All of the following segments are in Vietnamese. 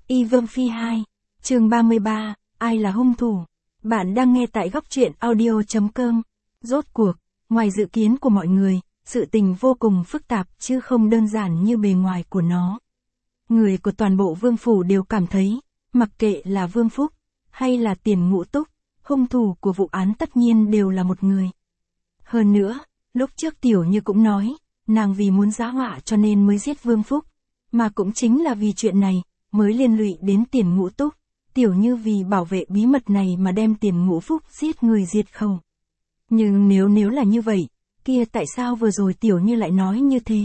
Y Vương Phi 2, chương 33, ai là hung thủ? Bạn đang nghe tại góc truyện audio.com. Rốt cuộc, ngoài dự kiến của mọi người, sự tình vô cùng phức tạp chứ không đơn giản như bề ngoài của nó. Người của toàn bộ vương phủ đều cảm thấy, mặc kệ là Vương Phúc, hay là Tiền Ngũ Túc, hung thủ của vụ án tất nhiên đều là một người. Hơn nữa, lúc trước Tiểu Như cũng nói, nàng vì muốn giá họa cho nên mới giết Vương Phúc, mà cũng chính là vì chuyện này, mới liên lụy đến Tiền Ngũ Túc. Tiểu Như vì bảo vệ bí mật này mà đem Tiền Ngũ Phúc giết người diệt khẩu. Nhưng nếu là như vậy, kia tại sao vừa rồi Tiểu Như lại nói như thế?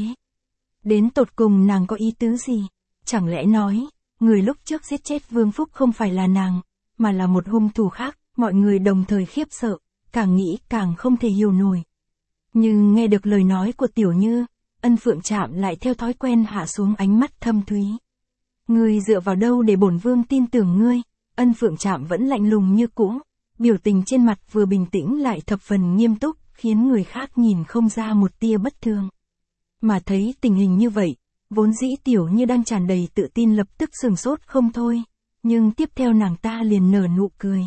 Đến tột cùng nàng có ý tứ gì? Chẳng lẽ nói, người lúc trước giết chết Vương Phúc không phải là nàng, mà là một hung thủ khác? Mọi người đồng thời khiếp sợ, càng nghĩ càng không thể hiểu nổi. Nhưng nghe được lời nói của Tiểu Như, Ân Phượng Trạm lại theo thói quen hạ xuống ánh mắt thâm thúy. Ngươi dựa vào đâu để bổn vương tin tưởng ngươi? Ân Phượng Trạm vẫn lạnh lùng như cũ, biểu tình trên mặt vừa bình tĩnh lại thập phần nghiêm túc, khiến người khác nhìn không ra một tia bất thường. Mà thấy tình hình như vậy, vốn dĩ Tiểu Như đang tràn đầy tự tin lập tức sửng sốt không thôi, nhưng tiếp theo nàng ta liền nở nụ cười.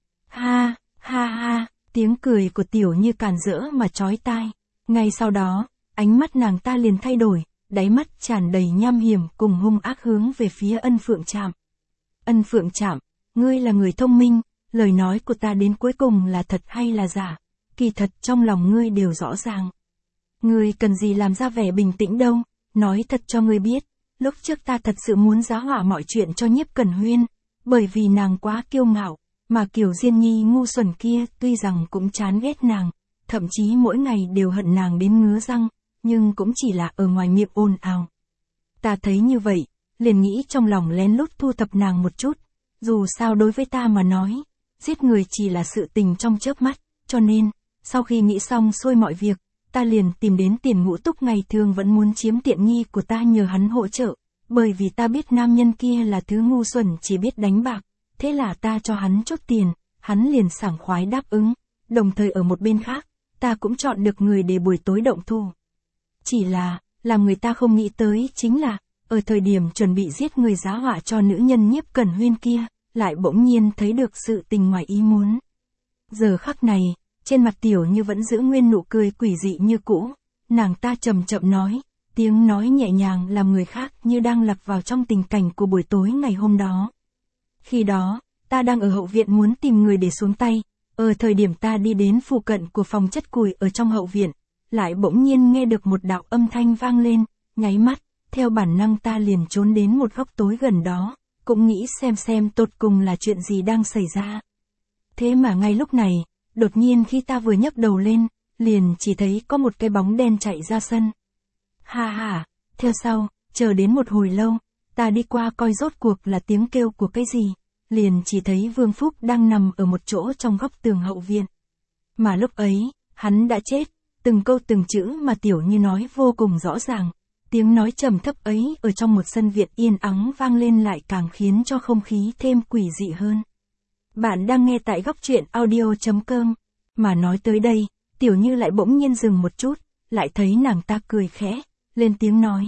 Ha, ha ha, tiếng cười của Tiểu Như càn rỡ mà chói tai. Ngay sau đó, ánh mắt nàng ta liền thay đổi, đáy mắt tràn đầy nham hiểm cùng hung ác hướng về phía Ân Phượng Trạm. Ân Phượng Trạm, ngươi là người thông minh, lời nói của ta đến cuối cùng là thật hay là giả? Kỳ thật trong lòng ngươi đều rõ ràng. Ngươi cần gì làm ra vẻ bình tĩnh đâu, nói thật cho ngươi biết, lúc trước ta thật sự muốn giá họa mọi chuyện cho Nhiếp Cẩn Huyên, bởi vì nàng quá kiêu ngạo, mà kiểu Diên Nhi ngu xuẩn kia tuy rằng cũng chán ghét nàng, thậm chí mỗi ngày đều hận nàng đến ngứa răng, nhưng cũng chỉ là ở ngoài miệng ồn ào. Ta thấy như vậy, liền nghĩ trong lòng lén lút thu thập nàng một chút, dù sao đối với ta mà nói, giết người chỉ là sự tình trong chớp mắt, cho nên, sau khi nghĩ xong xuôi mọi việc, ta liền tìm đến Tiền Ngũ Túc ngày thường vẫn muốn chiếm tiện nghi của ta nhờ hắn hỗ trợ, bởi vì ta biết nam nhân kia là thứ ngu xuẩn chỉ biết đánh bạc, thế là ta cho hắn chốt tiền, hắn liền sảng khoái đáp ứng, đồng thời ở một bên khác, ta cũng chọn được người để buổi tối động thủ. Chỉ là, làm người ta không nghĩ tới chính là, ở thời điểm chuẩn bị giết người giá họa cho nữ nhân Nhiếp Cẩn Huyên kia, lại bỗng nhiên thấy được sự tình ngoài ý muốn. Giờ khắc này, trên mặt Tiểu Như vẫn giữ nguyên nụ cười quỷ dị như cũ, nàng ta chậm chậm nói, tiếng nói nhẹ nhàng làm người khác như đang lạc vào trong tình cảnh của buổi tối ngày hôm đó. Khi đó, ta đang ở hậu viện muốn tìm người để xuống tay, ở thời điểm ta đi đến phụ cận của phòng chất củi ở trong hậu viện, lại bỗng nhiên nghe được một đạo âm thanh vang lên, nháy mắt, theo bản năng ta liền trốn đến một góc tối gần đó, cũng nghĩ xem tột cùng là chuyện gì đang xảy ra. Thế mà ngay lúc này, đột nhiên khi ta vừa nhấc đầu lên, liền chỉ thấy có một cái bóng đen chạy ra sân. Ha ha, theo sau, chờ đến một hồi lâu, ta đi qua coi rốt cuộc là tiếng kêu của cái gì, liền chỉ thấy Vương Phúc đang nằm ở một chỗ trong góc tường hậu viện. Mà lúc ấy, hắn đã chết, từng câu từng chữ mà Tiểu Như nói vô cùng rõ ràng, tiếng nói trầm thấp ấy ở trong một sân viện yên ắng vang lên lại càng khiến cho không khí thêm quỷ dị hơn. Bạn đang nghe tại góc truyện audio.com, mà nói tới đây, Tiểu Như lại bỗng nhiên dừng một chút, lại thấy nàng ta cười khẽ, lên tiếng nói.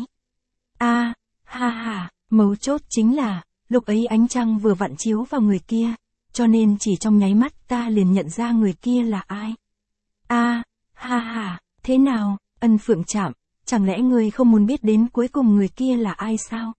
Ha ha, mấu chốt chính là, lúc ấy ánh trăng vừa vặn chiếu vào người kia, cho nên chỉ trong nháy mắt ta liền nhận ra người kia là ai. Ha ha, thế nào, Ân Phượng Trạm, chẳng lẽ ngươi không muốn biết đến cuối cùng người kia là ai sao?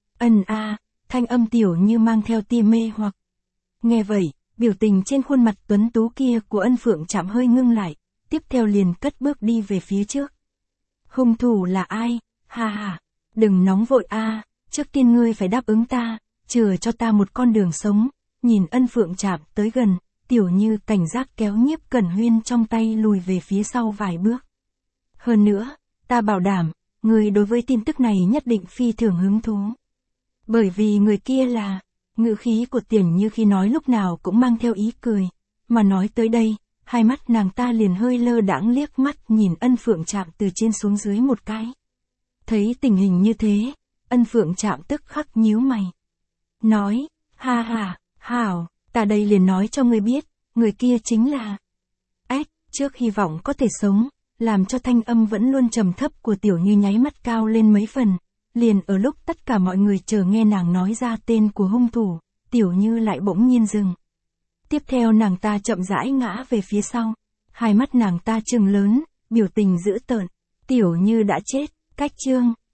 Thanh âm Tiểu Như mang theo tia mê hoặc. Nghe vậy, biểu tình trên khuôn mặt tuấn tú kia của Ân Phượng Trạm hơi ngưng lại, tiếp theo liền cất bước đi về phía trước. Hung thủ là ai? Ha ha, đừng nóng vội trước tiên ngươi phải đáp ứng ta, chừa cho ta một con đường sống. Nhìn Ân Phượng Trạm tới gần, Tiểu Như cảnh giác kéo Nhiếp Cẩn Huyên trong tay lùi về phía sau vài bước. Hơn nữa, ta bảo đảm, ngươi đối với tin tức này nhất định phi thường hứng thú. Bởi vì người kia là, ngữ khí của Tiểu Như khi nói lúc nào cũng mang theo ý cười, mà nói tới đây, hai mắt nàng ta liền hơi lơ đãng liếc mắt nhìn Ân Phượng Trạm từ trên xuống dưới một cái. Thấy tình hình như thế, Ân Phượng Trạm tức khắc nhíu mày. Nói, ha ha, hảo, ta đây liền nói cho ngươi biết, người kia chính là... trước hy vọng có thể sống, làm cho thanh âm vẫn luôn trầm thấp của Tiểu Như nháy mắt cao lên mấy phần, Liền ở lúc tất cả mọi người chờ nghe nàng nói ra tên của hung thủ, Tiểu Như lại bỗng nhiên dừng. Tiếp theo nàng ta chậm rãi ngã về phía sau. Hai mắt nàng ta trừng lớn, biểu tình dữ tợn. Tiểu Như đã chết, cách chương.